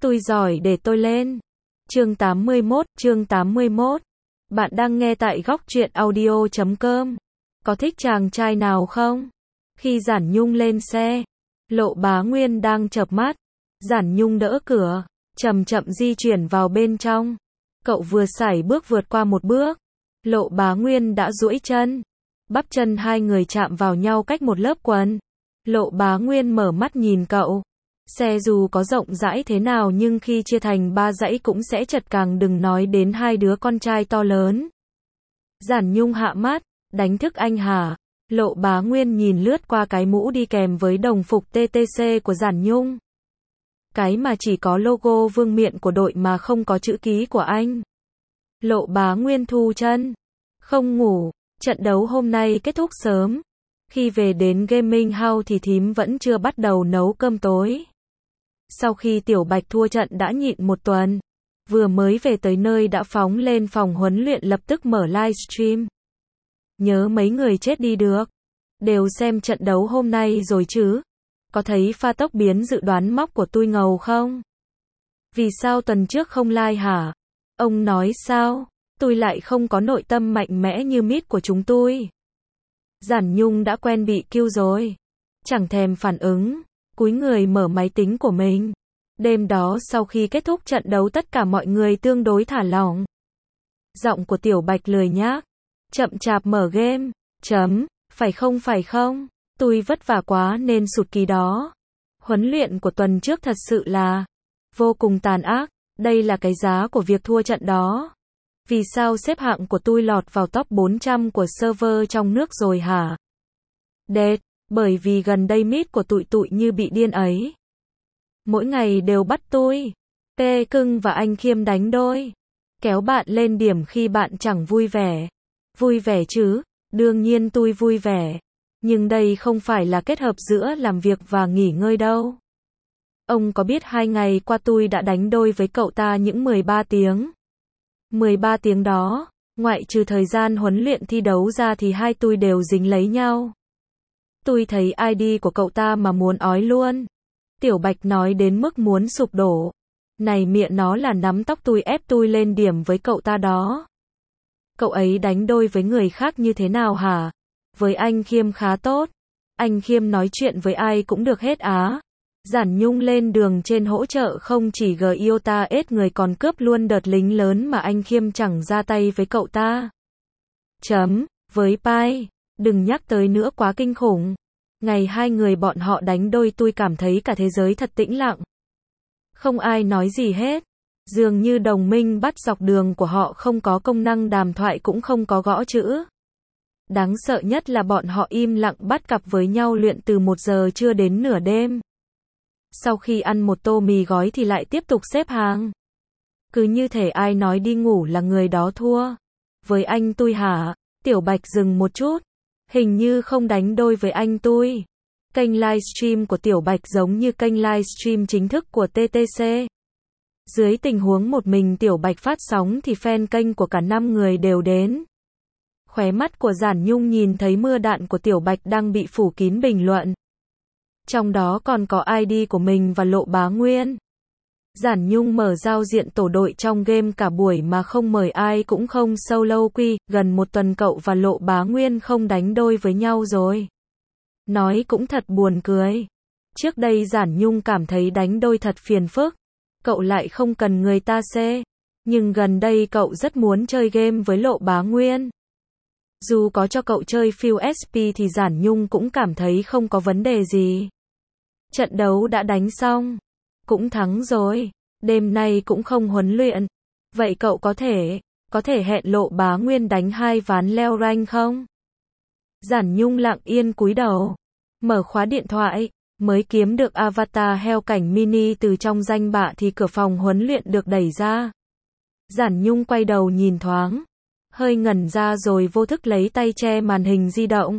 Tôi giỏi để tôi lên. Chương 81. Bạn đang nghe tại góc truyện audio.com. Có thích chàng trai nào không? Khi Giản Nhung lên xe, Lộ Bá Nguyên đang chợp mắt. Giản Nhung đỡ cửa, chậm chậm di chuyển vào bên trong. Cậu vừa sải bước vượt qua một bước, Lộ Bá Nguyên đã duỗi chân. Bắp chân hai người chạm vào nhau cách một lớp quần. Lộ Bá Nguyên mở mắt nhìn cậu. Xe dù có rộng rãi thế nào nhưng khi chia thành 3 dãy cũng sẽ chật, càng đừng nói đến hai đứa con trai to lớn. Giản Nhung hạ mắt, đánh thức anh hả? Lộ Bá Nguyên nhìn lướt qua cái mũ đi kèm với đồng phục TTC của Giản Nhung. Cái mà chỉ có logo vương miện của đội mà không có chữ ký của anh. Lộ Bá Nguyên thu chân. Không ngủ, trận đấu hôm nay kết thúc sớm. Khi về đến gaming house thì thím vẫn chưa bắt đầu nấu cơm tối. Sau khi Tiểu Bạch thua trận đã nhịn một tuần, vừa mới về tới nơi đã phóng lên phòng huấn luyện lập tức mở livestream. Nhớ mấy người chết đi được. Đều xem trận đấu hôm nay rồi chứ? Có thấy pha tốc biến dự đoán móc của tôi ngầu không? Vì sao tuần trước không like hả? Ông nói sao? Tôi lại không có nội tâm mạnh mẽ như mít của chúng tôi. Giản Nhung đã quen bị kêu rồi. Chẳng thèm phản ứng, cúi người mở máy tính của mình. Đêm đó sau khi kết thúc trận đấu tất cả mọi người tương đối thả lỏng. Giọng của Tiểu Bạch lười nhác, chậm chạp mở game. Phải không? Tôi vất vả quá nên sụt kỳ đó. Huấn luyện của tuần trước thật sự là vô cùng tàn ác. Đây là cái giá của việc thua trận đó. Vì sao xếp hạng của tôi lọt vào top 400 của server trong nước rồi hả? Đệt, bởi vì gần đây mít của tụi như bị điên ấy. Mỗi ngày đều bắt tôi, Tê Cưng và anh Khiêm đánh đôi. Kéo bạn lên điểm khi bạn chẳng vui vẻ. Vui vẻ chứ, đương nhiên tôi vui vẻ. Nhưng đây không phải là kết hợp giữa làm việc và nghỉ ngơi đâu. Ông có biết 2 ngày qua tôi đã đánh đôi với cậu ta những 13 tiếng. 13 tiếng đó, ngoại trừ thời gian huấn luyện thi đấu ra thì hai tôi đều dính lấy nhau. Tôi thấy ID của cậu ta mà muốn ói luôn. Tiểu Bạch nói đến mức muốn sụp đổ. Này miệng nó là nắm tóc tôi ép tôi lên điểm với cậu ta đó. Cậu ấy đánh đôi với người khác như thế nào hả? Với anh Khiêm khá tốt. Anh Khiêm nói chuyện với ai cũng được hết á. Giản Nhung lên đường trên hỗ trợ không chỉ Giota ết người còn cướp luôn đợt lính lớn mà anh Khiêm chẳng ra tay với cậu ta. Với Pai, đừng nhắc tới nữa quá kinh khủng. Ngày hai người bọn họ đánh đôi tôi cảm thấy cả thế giới thật tĩnh lặng. Không ai nói gì hết. Dường như đồng minh bắt dọc đường của họ không có công năng đàm thoại cũng không có gõ chữ. Đáng sợ nhất là bọn họ im lặng bắt cặp với nhau luyện từ 1 giờ trưa đến nửa đêm. Sau khi ăn một tô mì gói thì lại tiếp tục xếp hàng. Cứ như thể ai nói đi ngủ là người đó thua. Với anh tôi hả? Tiểu Bạch dừng một chút. Hình như không đánh đôi với anh tôi. Kênh livestream của Tiểu Bạch giống như kênh livestream chính thức của TTC. Dưới tình huống một mình Tiểu Bạch phát sóng thì fan kênh của cả 5 người đều đến. Khóe mắt của Giản Nhung nhìn thấy mưa đạn của Tiểu Bạch đang bị phủ kín bình luận. Trong đó còn có ID của mình và Lộ Bá Nguyên. Giản Nhung mở giao diện tổ đội trong game cả buổi mà không mời ai cũng không solo quy, gần một tuần cậu và Lộ Bá Nguyên không đánh đôi với nhau rồi. Nói cũng thật buồn cười. Trước đây Giản Nhung cảm thấy đánh đôi thật phiền phức. Cậu lại không cần người ta xê. Nhưng gần đây cậu rất muốn chơi game với Lộ Bá Nguyên. Dù có cho cậu chơi Full SP thì Giản Nhung cũng cảm thấy không có vấn đề gì. Trận đấu đã đánh xong. Cũng thắng rồi. Đêm nay cũng không huấn luyện. Vậy cậu có thể hẹn Lộ Bá Nguyên đánh 2 ván leo rank không? Giản Nhung lặng yên cúi đầu. Mở khóa điện thoại. Mới kiếm được avatar heo cảnh mini từ trong danh bạ thì cửa phòng huấn luyện được đẩy ra. Giản Nhung quay đầu nhìn thoáng. Hơi ngẩn ra rồi vô thức lấy tay che màn hình di động.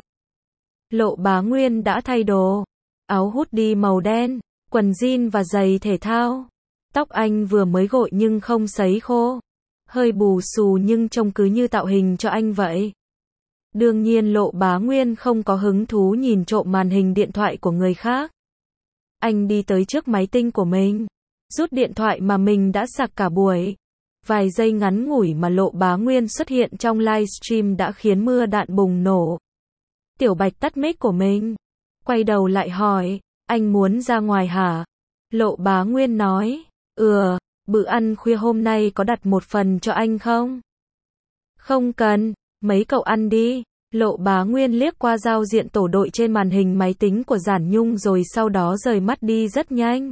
Lộ Bá Nguyên đã thay đồ. Áo hoodie màu đen, quần jean và giày thể thao. Tóc anh vừa mới gội nhưng không sấy khô. Hơi bù xù nhưng trông cứ như tạo hình cho anh vậy. Đương nhiên Lộ Bá Nguyên không có hứng thú nhìn trộm màn hình điện thoại của người khác. Anh đi tới trước máy tính của mình. rút điện thoại mà mình đã sạc cả buổi. Vài giây ngắn ngủi mà Lộ Bá Nguyên xuất hiện trong livestream đã khiến mưa đạn bùng nổ. Tiểu Bạch tắt mic của mình, quay đầu lại hỏi, anh muốn ra ngoài hả? Lộ Bá Nguyên nói, bữa ăn khuya hôm nay có đặt một phần cho anh không? Không cần, mấy cậu ăn đi. Lộ Bá Nguyên liếc qua giao diện tổ đội trên màn hình máy tính của Giản Nhung rồi sau đó rời mắt đi rất nhanh.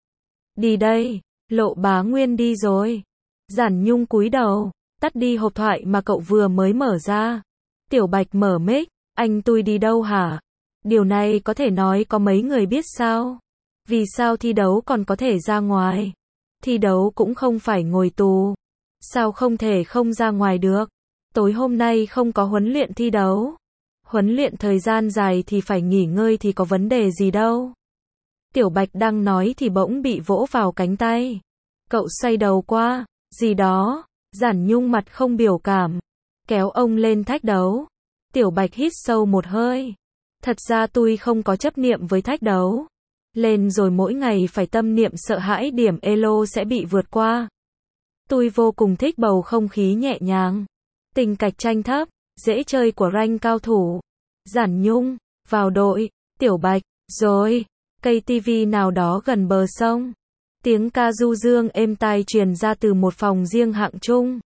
Đi đây, Lộ Bá Nguyên đi rồi. Giản Nhung cúi đầu, tắt đi hộp thoại mà cậu vừa mới mở ra. Tiểu Bạch mở mic, anh tui đi đâu hả? Điều này có thể nói có mấy người biết sao? Vì sao thi đấu còn có thể ra ngoài? Thi đấu cũng không phải ngồi tù. Sao không thể không ra ngoài được? Tối hôm nay không có huấn luyện thi đấu. Huấn luyện thời gian dài thì phải nghỉ ngơi thì có vấn đề gì đâu. Tiểu Bạch đang nói thì bỗng bị vỗ vào cánh tay. Cậu xoay đầu qua, gì đó, Giản Nhung mặt không biểu cảm, kéo ông lên thách đấu. Tiểu Bạch hít sâu một hơi. Thật ra tôi không có chấp niệm với thách đấu. Lên rồi mỗi ngày phải tâm niệm sợ hãi điểm elo sẽ bị vượt qua. Tôi vô cùng thích bầu không khí nhẹ nhàng. Tình cạnh tranh thấp, dễ chơi của rank cao thủ. Giản Nhung, vào đội, Tiểu Bạch, rồi, cây tivi nào đó gần bờ sông. Tiếng ca du dương êm tai truyền ra từ một phòng riêng hạng trung.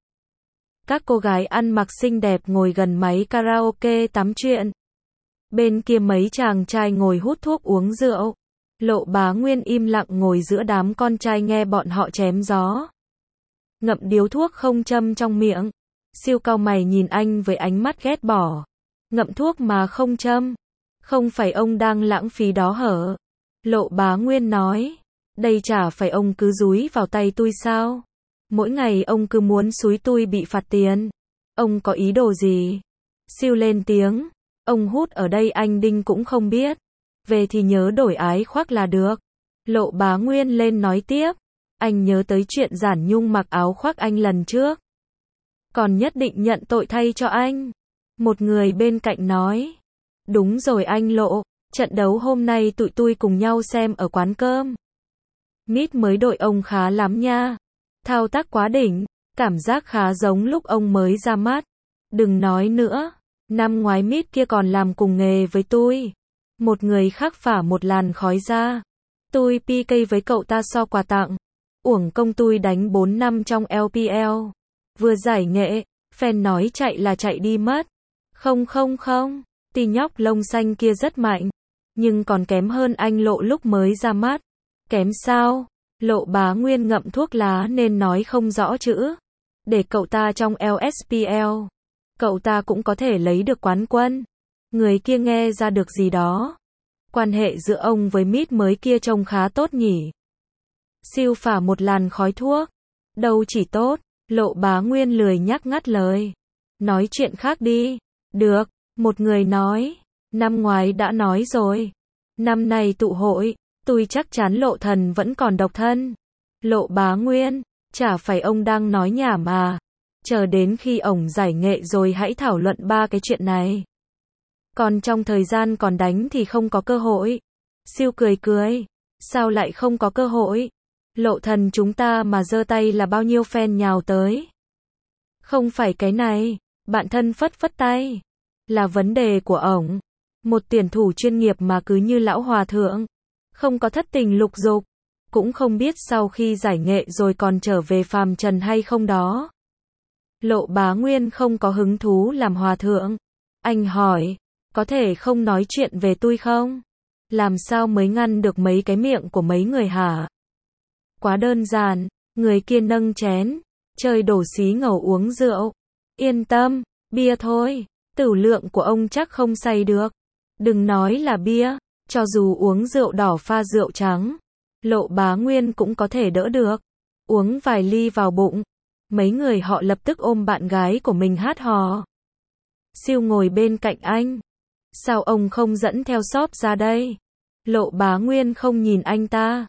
Các cô gái ăn mặc xinh đẹp ngồi gần máy karaoke tắm chuyện. Bên kia mấy chàng trai ngồi hút thuốc uống rượu. Lộ Bá Nguyên im lặng ngồi giữa đám con trai nghe bọn họ chém gió. Ngậm điếu thuốc không châm trong miệng. Siêu cau mày nhìn anh với ánh mắt ghét bỏ. Ngậm thuốc mà không châm. Không phải ông đang lãng phí đó hở? Lộ Bá Nguyên nói. Đây chả phải ông cứ dúi vào tay tôi sao? Mỗi ngày ông cứ muốn xúi tôi bị phạt tiền. Ông có ý đồ gì? Siêu lên tiếng. Ông hút ở đây anh Đinh cũng không biết. Về thì nhớ đổi ái khoác là được. Lộ Bá Nguyên lên nói tiếp. Anh nhớ tới chuyện Giản Nhung mặc áo khoác anh lần trước. Còn nhất định nhận tội thay cho anh. Một người bên cạnh nói. Đúng rồi anh Lộ, trận đấu hôm nay tụi tôi cùng nhau xem ở quán cơm. Mít mới đội ông khá lắm nha. Thao tác quá đỉnh, cảm giác khá giống lúc ông mới ra mắt. Đừng nói nữa, năm ngoái Mít kia còn làm cùng nghề với tôi. Một người khác phả một làn khói ra. Tôi PK với cậu ta so quà tặng. Uổng công tôi đánh 4 năm trong LPL. Vừa giải nghệ, fan nói chạy là chạy đi mất. Không, tí nhóc lông xanh kia rất mạnh. Nhưng còn kém hơn anh Lộ lúc mới ra mắt. Kém sao? Lộ Bá Nguyên ngậm thuốc lá nên nói không rõ chữ. Để cậu ta trong LSPL. Cậu ta cũng có thể lấy được quán quân. Người kia nghe ra được gì đó. Quan hệ giữa ông với Mít mới kia trông khá tốt nhỉ. Siêu phả một làn khói thuốc. Đâu chỉ tốt. Lộ Bá Nguyên lười nhắc ngắt lời. Nói chuyện khác đi. Được, một người nói. Năm ngoái đã nói rồi. Năm nay tụ hội, tôi chắc chắn Lộ Thần vẫn còn độc thân. Lộ Bá Nguyên, chả phải ông đang nói nhảm mà. Chờ đến khi ổng giải nghệ rồi hãy thảo luận ba cái chuyện này. Còn trong thời gian còn đánh thì không có cơ hội. Siêu cười. Sao lại không có cơ hội? Lộ Thần chúng ta mà giơ tay là bao nhiêu fan nhào tới. Không phải cái này, bạn thân phất tay. Là vấn đề của ổng. Một tuyển thủ chuyên nghiệp mà cứ như lão hòa thượng. Không có thất tình lục dục. Cũng không biết sau khi giải nghệ rồi còn trở về phàm trần hay không đó. Lộ Bá Nguyên không có hứng thú làm hòa thượng. Anh hỏi, có thể không nói chuyện về tôi không? Làm sao mới ngăn được mấy cái miệng của mấy người hả? Quá đơn giản, người kia nâng chén, chơi đổ xí ngầu uống rượu. Yên tâm, bia thôi, tửu lượng của ông chắc không say được. Đừng nói là bia, cho dù uống rượu đỏ pha rượu trắng, Lộ Bá Nguyên cũng có thể đỡ được. Uống vài ly vào bụng, mấy người họ lập tức ôm bạn gái của mình hát hò. Siêu ngồi bên cạnh anh. Sao ông không dẫn theo shop ra đây? Lộ Bá Nguyên không nhìn anh ta.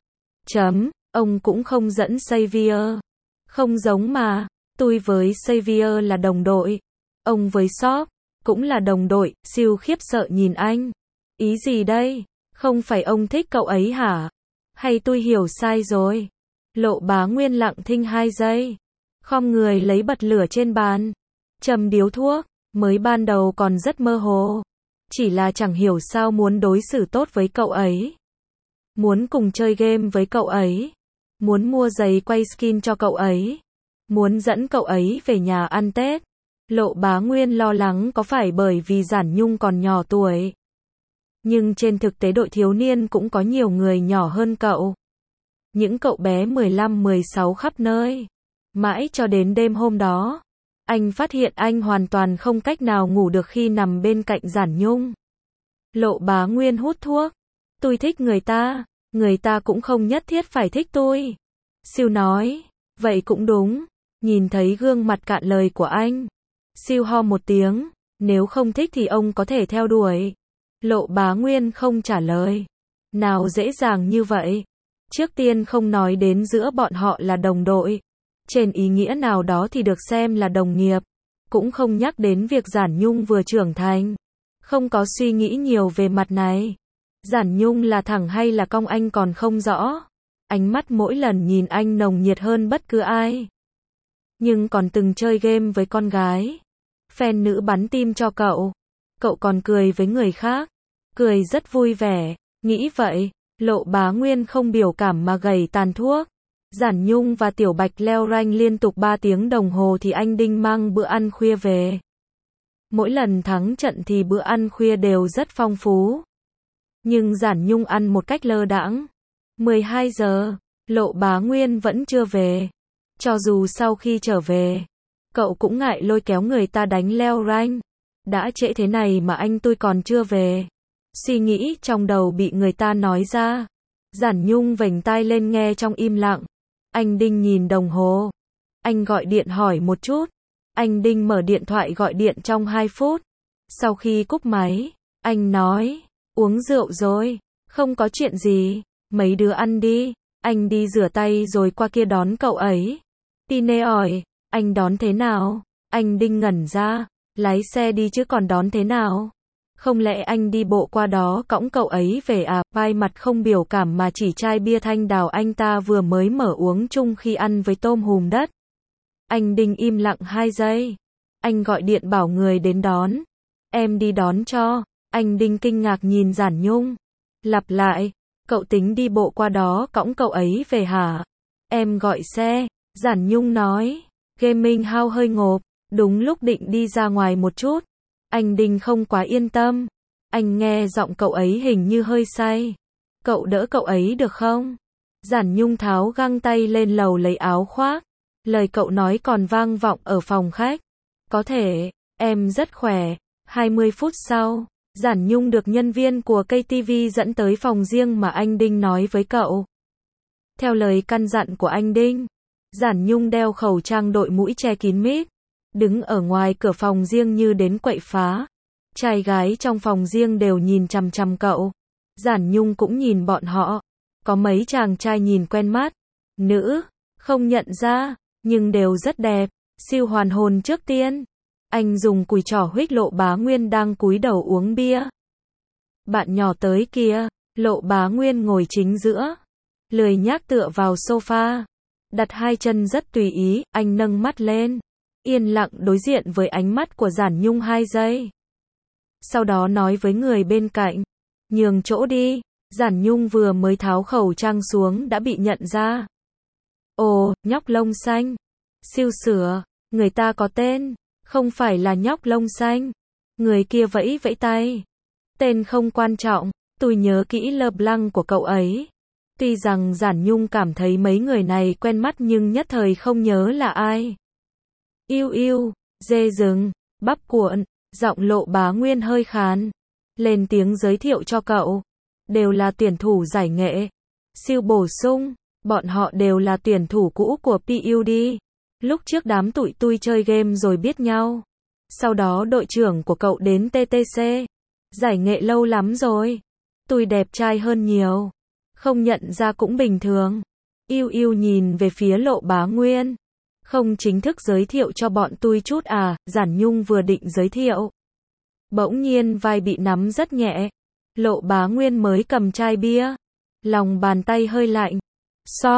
Ông cũng không dẫn Xavier. Không giống mà, tôi với Xavier là đồng đội. Ông với shop cũng là đồng đội. Siêu khiếp sợ nhìn anh. Ý gì đây? Không phải ông thích cậu ấy hả? Hay tôi hiểu sai rồi? Lộ Bá Nguyên lặng thinh 2 giây. Khom người lấy bật lửa trên bàn. Châm điếu thuốc. Mới ban đầu còn rất mơ hồ. Chỉ là chẳng hiểu sao muốn đối xử tốt với cậu ấy. Muốn cùng chơi game với cậu ấy. Muốn mua giày quay skin cho cậu ấy. Muốn dẫn cậu ấy về nhà ăn Tết. Lộ Bá Nguyên lo lắng có phải bởi vì Giản Nhung còn nhỏ tuổi. Nhưng trên thực tế đội thiếu niên cũng có nhiều người nhỏ hơn cậu. Những cậu bé 15-16 khắp nơi. Mãi cho đến đêm hôm đó, anh phát hiện anh hoàn toàn không cách nào ngủ được khi nằm bên cạnh Giản Nhung. Lộ Bá Nguyên hút thuốc. Tôi thích người ta cũng không nhất thiết phải thích tôi. Siêu nói, vậy cũng đúng. Nhìn thấy gương mặt cạn lời của anh, Siêu ho một tiếng, nếu không thích thì ông có thể theo đuổi. Lộ Bá Nguyên không trả lời. Nào dễ dàng như vậy. Trước tiên không nói đến giữa bọn họ là đồng đội. Trên ý nghĩa nào đó thì được xem là đồng nghiệp. Cũng không nhắc đến việc Giản Nhung vừa trưởng thành. Không có suy nghĩ nhiều về mặt này. Giản Nhung là thẳng hay là cong anh còn không rõ. Ánh mắt mỗi lần nhìn anh nồng nhiệt hơn bất cứ ai. Nhưng còn từng chơi game với con gái. Fan nữ bắn tim cho cậu. Cậu còn cười với người khác. Cười rất vui vẻ. Nghĩ vậy, Lộ Bá Nguyên không biểu cảm mà gầy tàn thuốc. Giản Nhung và Tiểu Bạch leo rank liên tục 3 tiếng đồng hồ thì anh Đinh mang bữa ăn khuya về. Mỗi lần thắng trận thì bữa ăn khuya đều rất phong phú. Nhưng Giản Nhung ăn một cách lơ đãng. 12 giờ, Lộ Bá Nguyên vẫn chưa về. Cho dù sau khi trở về, cậu cũng ngại lôi kéo người ta đánh leo rank. Đã trễ thế này mà anh tôi còn chưa về. Suy nghĩ trong đầu bị người ta nói ra. Giản Nhung vểnh tai lên nghe trong im lặng. Anh Đinh nhìn đồng hồ. Anh gọi điện hỏi một chút. Anh Đinh mở điện thoại gọi điện trong 2 phút. Sau khi cúp máy, anh nói, uống rượu rồi, không có chuyện gì, mấy đứa ăn đi, anh đi rửa tay rồi qua kia đón cậu ấy. Tine hỏi, anh đón thế nào? Anh Đinh ngẩn ra, lái xe đi chứ còn đón thế nào? Không lẽ anh đi bộ qua đó cõng cậu ấy về à? Vai mặt không biểu cảm mà chỉ chai bia thanh đào anh ta vừa mới mở uống chung khi ăn với tôm hùm đất. Anh Đinh im lặng 2 giây. Anh gọi điện bảo người đến đón. Em đi đón cho. Anh Đinh kinh ngạc nhìn Giản Nhung. Lặp lại, cậu tính đi bộ qua đó cõng cậu ấy về hả? Em gọi xe. Giản Nhung nói. Gaming House hơi ngộp. Đúng lúc định đi ra ngoài một chút. Anh Đinh không quá yên tâm. Anh nghe giọng cậu ấy hình như hơi say. Cậu đỡ cậu ấy được không? Giản Nhung tháo găng tay lên lầu lấy áo khoác. Lời cậu nói còn vang vọng ở phòng khách. Có thể, em rất khỏe. 20 phút sau, Giản Nhung được nhân viên của KTV dẫn tới phòng riêng mà anh Đinh nói với cậu. Theo lời căn dặn của anh Đinh, Giản Nhung đeo khẩu trang đội mũi che kín mít. Đứng ở ngoài cửa phòng riêng như đến quậy phá. Trai gái trong phòng riêng đều nhìn chằm chằm cậu. Giản Nhung cũng nhìn bọn họ. Có mấy chàng trai nhìn quen mắt. Nữ, không nhận ra, nhưng đều rất đẹp. Siêu hoàn hồn trước tiên. Anh dùng cùi trỏ huých Lộ Bá Nguyên đang cúi đầu uống bia. Bạn nhỏ tới kìa. Lộ Bá Nguyên ngồi chính giữa. Lười nhác tựa vào sofa. Đặt 2 chân rất tùy ý, anh nâng mắt lên. Yên lặng đối diện với ánh mắt của Giản Nhung 2 giây. Sau đó nói với người bên cạnh. Nhường chỗ đi. Giản Nhung vừa mới tháo khẩu trang xuống đã bị nhận ra. Ồ, nhóc lông xanh. Siêu sửa. Người ta có tên. Không phải là nhóc lông xanh. Người kia vẫy vẫy tay. Tên không quan trọng. Tôi nhớ kỹ LeBlanc của cậu ấy. Tuy rằng Giản Nhung cảm thấy mấy người này quen mắt nhưng nhất thời không nhớ là ai. Yêu yêu, dê rừng, bắp cuộn, giọng Lộ Bá Nguyên hơi khàn. Lên tiếng giới thiệu cho cậu. Đều là tuyển thủ giải nghệ. Siêu bổ sung, bọn họ đều là tuyển thủ cũ của PUD. Lúc trước đám tụi tôi chơi game rồi biết nhau. Sau đó đội trưởng của cậu đến TTC. Giải nghệ lâu lắm rồi. Tôi đẹp trai hơn nhiều. Không nhận ra cũng bình thường. Yêu yêu nhìn về phía Lộ Bá Nguyên. Không chính thức giới thiệu cho bọn tôi chút à? Giản Nhung vừa định giới thiệu. Bỗng nhiên vai bị nắm rất nhẹ. Lộ Bá Nguyên mới cầm chai bia. Lòng bàn tay hơi lạnh. Xóp,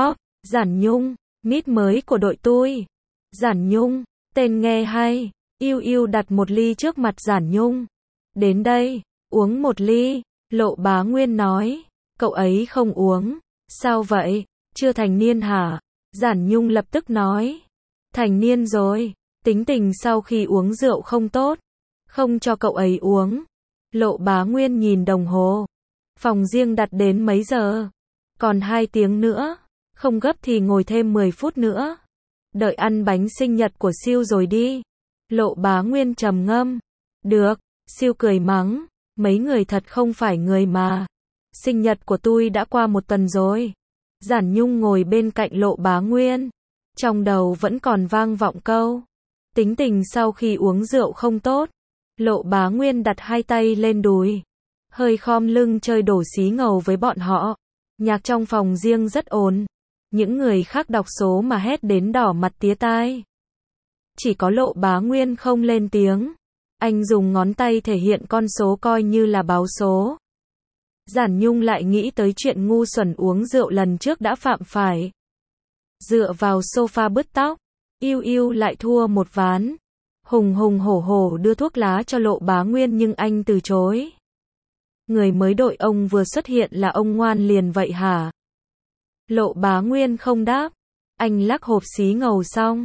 Giản Nhung, mít mới của đội tôi. Giản Nhung, tên nghe hay. Yêu Yêu đặt một ly trước mặt Giản Nhung. Đến đây, uống một ly. Lộ Bá Nguyên nói. Cậu ấy không uống. Sao vậy? Chưa thành niên hả? Giản Nhung lập tức nói. Thành niên rồi. Tính tình sau khi uống rượu không tốt. Không cho cậu ấy uống. Lộ Bá Nguyên nhìn đồng hồ. Phòng riêng đặt đến mấy giờ? Còn 2 tiếng nữa. Không gấp thì ngồi thêm 10 phút nữa. Đợi ăn bánh sinh nhật của Siêu rồi đi. Lộ Bá Nguyên trầm ngâm. Được. Siêu cười mắng. Mấy người thật không phải người mà. Sinh nhật của tôi đã qua 1 tuần rồi. Giản Nhung ngồi bên cạnh Lộ Bá Nguyên. Trong đầu vẫn còn vang vọng câu. Tính tình sau khi uống rượu không tốt. Lộ Bá Nguyên đặt 2 tay lên đùi. Hơi khom lưng chơi đổ xí ngầu với bọn họ. Nhạc trong phòng riêng rất ồn. Những người khác đọc số mà hét đến đỏ mặt tía tai. Chỉ có Lộ Bá Nguyên không lên tiếng. Anh dùng ngón tay thể hiện con số coi như là báo số. Giản Nhung lại nghĩ tới chuyện ngu xuẩn uống rượu lần trước đã phạm phải. Dựa vào sofa bứt tóc, Yêu Yêu lại thua một ván. Hùng hùng hổ hổ đưa thuốc lá cho Lộ Bá Nguyên nhưng anh từ chối. Người mới đội ông vừa xuất hiện là ông ngoan liền vậy hả? Lộ Bá Nguyên không đáp. Anh lắc hộp xí ngầu xong.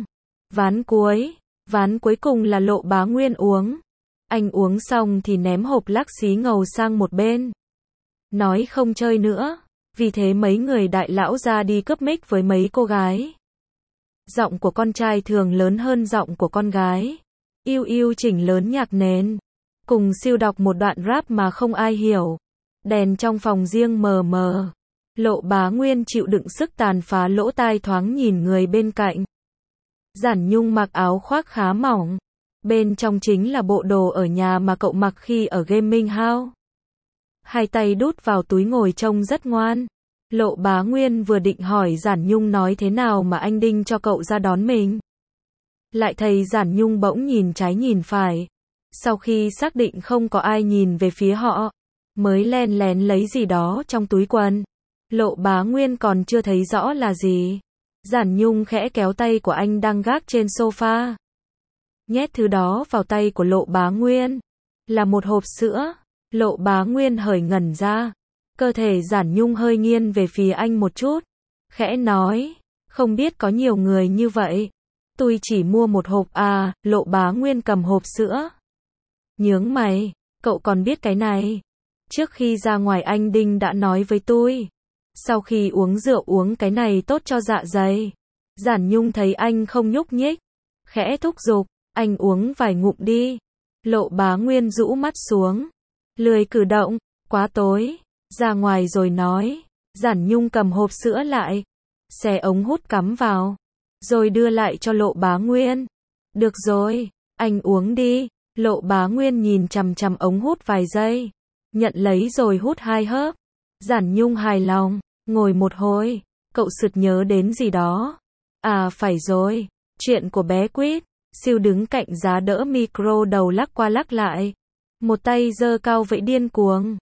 Ván cuối cùng là Lộ Bá Nguyên uống. Anh uống xong thì ném hộp lắc xí ngầu sang một bên. Nói không chơi nữa. Vì thế mấy người đại lão ra đi cướp mic với mấy cô gái. Giọng của con trai thường lớn hơn giọng của con gái. Yêu Yêu chỉnh lớn nhạc nền. Cùng Siêu đọc một đoạn rap mà không ai hiểu. Đèn trong phòng riêng mờ mờ. Lộ Bá Nguyên chịu đựng sức tàn phá lỗ tai thoáng nhìn người bên cạnh. Giản Nhung mặc áo khoác khá mỏng. Bên trong chính là bộ đồ ở nhà mà cậu mặc khi ở gaming house. 2 tay đút vào túi ngồi trông rất ngoan. Lộ Bá Nguyên vừa định hỏi Giản Nhung nói thế nào mà anh Đinh cho cậu ra đón mình. Lại thấy Giản Nhung bỗng nhìn trái nhìn phải. Sau khi xác định không có ai nhìn về phía họ, mới len lén lấy gì đó trong túi quần. Lộ Bá Nguyên còn chưa thấy rõ là gì. Giản Nhung khẽ kéo tay của anh đang gác trên sofa. Nhét thứ đó vào tay của Lộ Bá Nguyên. Là một hộp sữa. Lộ Bá Nguyên hởi ngẩn ra. Cơ thể Giản Nhung hơi nghiêng về phía anh một chút. Khẽ nói. Không biết có nhiều người như vậy. Tôi chỉ mua một hộp à. Lộ Bá Nguyên cầm hộp sữa. Nhướng mày. Cậu còn biết cái này. Trước khi ra ngoài anh Đinh đã nói với tôi. Sau khi uống rượu uống cái này tốt cho dạ dày. Giản Nhung thấy anh không nhúc nhích. Khẽ thúc giục. Anh uống vài ngụm đi. Lộ Bá Nguyên rũ mắt xuống. Lười cử động. Quá tối. Ra ngoài rồi nói. Giản Nhung cầm hộp sữa lại. Xé ống hút cắm vào. Rồi đưa lại cho Lộ Bá Nguyên. Được rồi. Anh uống đi. Lộ Bá Nguyên nhìn chằm chằm ống hút vài giây. Nhận lấy rồi hút 2 hớp. Giản Nhung hài lòng. Ngồi một hồi. Cậu sực nhớ đến gì đó. À phải rồi. Chuyện của bé Quýt. Siêu đứng cạnh giá đỡ micro đầu lắc qua lắc lại. Một tay giơ cao vẫy điên cuồng.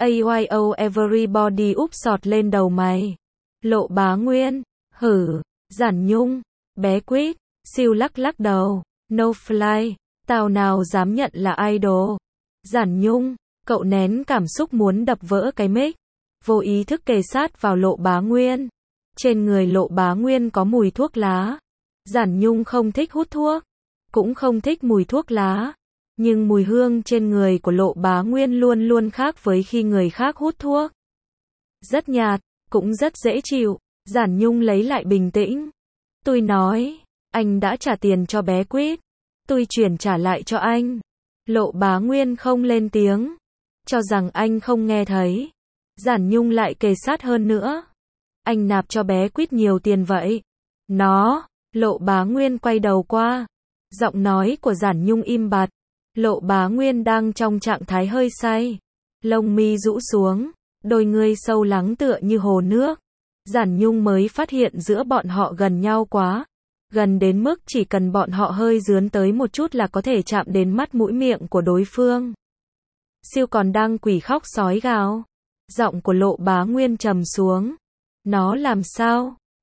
AYO everybody úp sọt lên đầu mày. Lộ Bá Nguyên. Hử. Giản Nhung. Bé Quýt. Siêu lắc lắc đầu. No fly. Tao nào dám nhận là idol. Giản Nhung. Cậu nén cảm xúc muốn đập vỡ cái mic. Vô ý thức kề sát vào Lộ Bá Nguyên. Trên người Lộ Bá Nguyên có mùi thuốc lá. Giản Nhung không thích hút thuốc. Cũng không thích mùi thuốc lá. Nhưng mùi hương trên người của Lộ Bá Nguyên luôn luôn khác với khi người khác hút thuốc. Rất nhạt, cũng rất dễ chịu. Giản Nhung lấy lại bình tĩnh. Tôi nói, anh đã trả tiền cho bé Quýt. Tôi chuyển trả lại cho anh. Lộ Bá Nguyên không lên tiếng. Cho rằng anh không nghe thấy. Giản Nhung lại kề sát hơn nữa. Anh nạp cho bé Quýt nhiều tiền vậy. Nó. Lộ Bá Nguyên quay đầu qua. Giọng nói của Giản Nhung im bặt. Lộ Bá Nguyên đang trong trạng thái hơi say. Lông mi rũ xuống. Đôi người sâu lắng tựa như hồ nước. Giản Nhung mới phát hiện giữa bọn họ gần nhau quá. Gần đến mức chỉ cần bọn họ hơi dướn tới một chút là có thể chạm đến mắt mũi miệng của đối phương. Siêu còn đang quỷ khóc sói gào. Giọng của Lộ Bá Nguyên trầm xuống. Nó làm sao?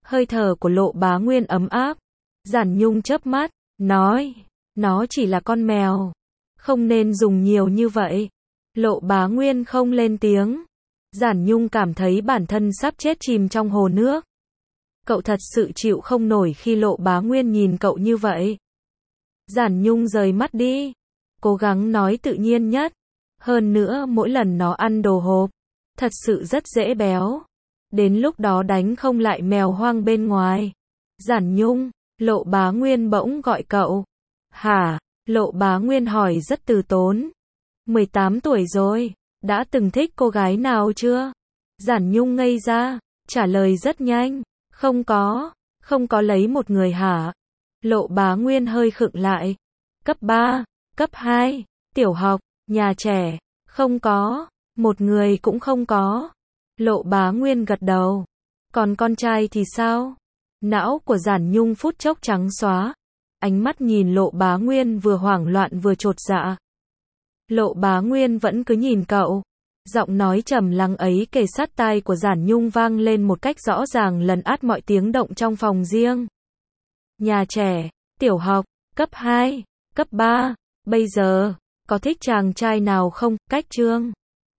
Hơi thở của Lộ Bá Nguyên ấm áp. Giản Nhung chớp mắt, nói, nó chỉ là con mèo, không nên dùng nhiều như vậy. Lộ Bá Nguyên không lên tiếng. Giản Nhung cảm thấy bản thân sắp chết chìm trong hồ nước. Cậu thật sự chịu không nổi khi Lộ Bá Nguyên nhìn cậu như vậy. Giản Nhung rời mắt đi, cố gắng nói tự nhiên nhất. Hơn nữa mỗi lần nó ăn đồ hộp, thật sự rất dễ béo. Đến lúc đó đánh không lại mèo hoang bên ngoài. Giản Nhung, Lộ Bá Nguyên bỗng gọi cậu. Hả? Lộ Bá Nguyên hỏi rất từ tốn. 18 tuổi rồi, đã từng thích cô gái nào chưa? Giản Nhung ngây ra, trả lời rất nhanh. Không có lấy một người hả? Lộ Bá Nguyên hơi khựng lại. Cấp 3, cấp 2, tiểu học, nhà trẻ, không có, một người cũng không có. Lộ Bá Nguyên gật đầu. Còn con trai thì sao? Não của Giản Nhung phút chốc trắng xóa. Ánh mắt nhìn Lộ Bá Nguyên vừa hoảng loạn vừa chột dạ. Lộ Bá Nguyên vẫn cứ nhìn cậu. Giọng nói trầm lắng ấy kề sát tai của Giản Nhung vang lên một cách rõ ràng lấn át mọi tiếng động trong phòng riêng. Nhà trẻ, tiểu học, cấp 2, cấp 3, bây giờ, có thích chàng trai nào không? Cách chương